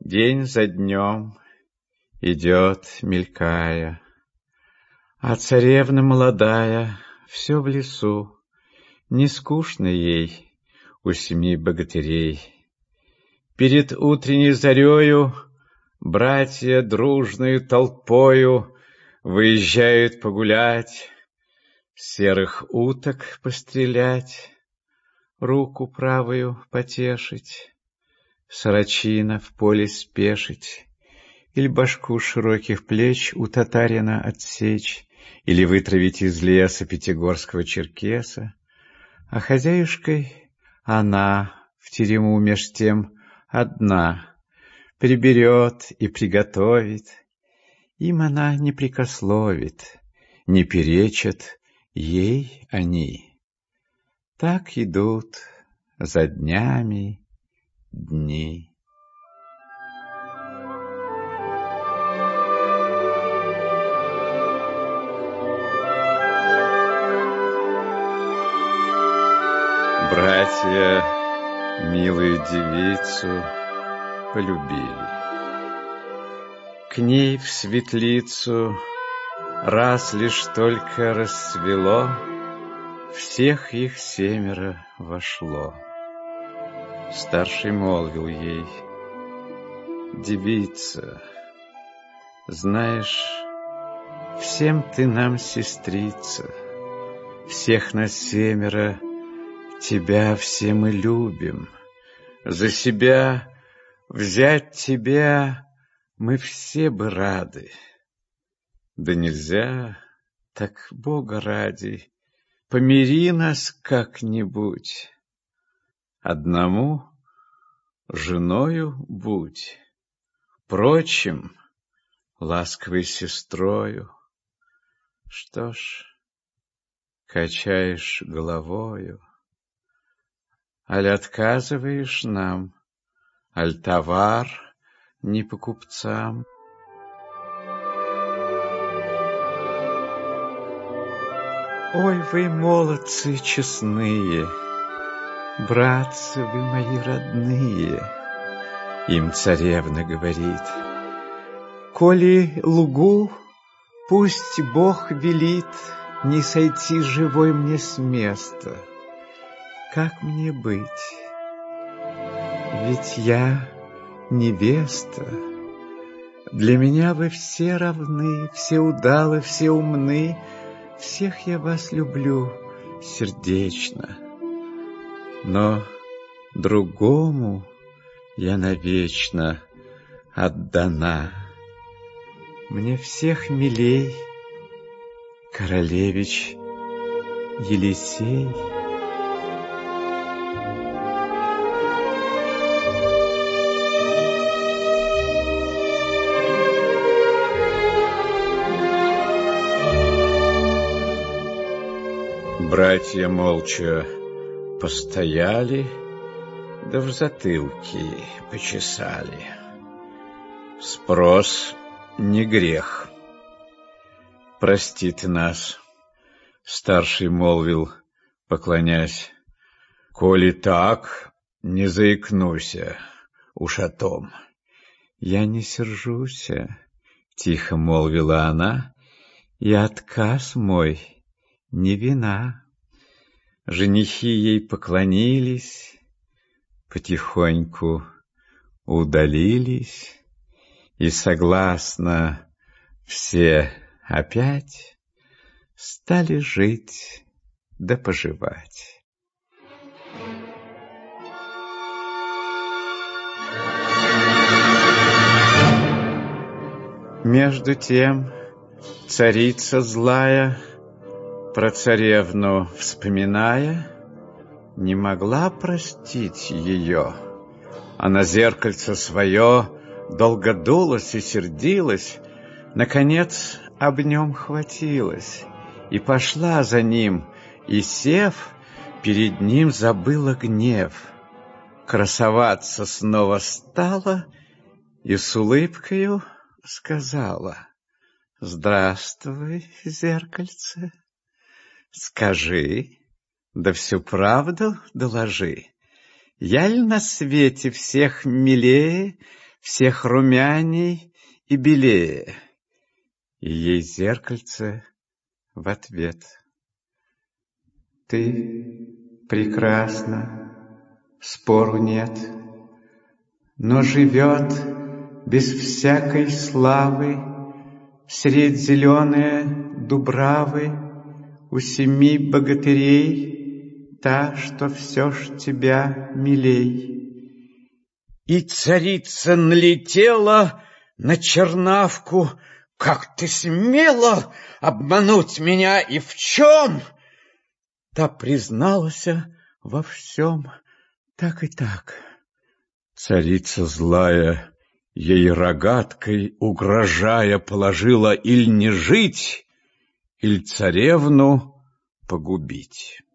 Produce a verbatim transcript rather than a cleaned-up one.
День за днем идет, мелькая, а царевна молодая все в лесу. Не скучно ей у семи богатырей. Перед утренней зарею братья дружною толпою выезжают погулять, серых уток пострелять, руку правую потешить, сорочина в поле спешить, или башку широких плеч у татарина отсечь, или вытравить из леса пятигорского черкеса. А хозяюшкой она в терему меж тем одна приберет и приготовит. Им она не прекословит, не перечат ей они. Так идут за днями дни. Братья милую девицу полюбили. К ней в светлицу раз лишь только рассвело, всех их семеро вошло. Старший молвил ей: девица, знаешь, всем ты нам сестрица, всех нас семеро, тебя все мы любим. За себя взять тебя мы все бы рады. Да нельзя, так Бога ради, помири нас как-нибудь. Одному женою будь, прочим ласковой сестрою. Что ж, качаешь головою, аль отказываешь нам, аль товар не по купцам. Ой, вы, молодцы честные, братцы вы мои родные, им царевна говорит. Коли лгу, пусть Бог велит не сойти живой мне с места. Как мне быть? Ведь я невеста. Для меня вы все равны, все удалы, все умны. Всех я вас люблю сердечно. Но другому я навечно отдана. Мне всех милей королевич Елисей. Братья молча постояли, да в затылке почесали. Спрос не грех. Прости ты нас, старший молвил, поклонясь. Коли так, не заикнуся уж о том. Я не сержуся, тихо молвила она, и отказ мой не вина. Женихи ей поклонились, потихоньку удалились, и согласно все опять стали жить да поживать. Между тем царица злая, про царевну вспоминая, не могла простить ее. Она зеркальце свое долго дулась и сердилась, наконец об нем хватилась и пошла за ним, и, сев, перед ним забыла гнев. Красоваться снова стала и с улыбкою сказала: здравствуй, зеркальце. Скажи, да всю правду доложи. Я ли на свете всех милее, всех румяней и белее. И ей зеркальце в ответ: ты прекрасна, спору нет, но живет без всякой славы средь зеленые дубравы у семи богатырей та, что все ж тебя милей. И царица налетела на чернавку: как ты смела обмануть меня и в чем? Та призналась во всем, так и так. Царица злая ей рогаткой угрожая положила иль не жить, иль царевну погубить.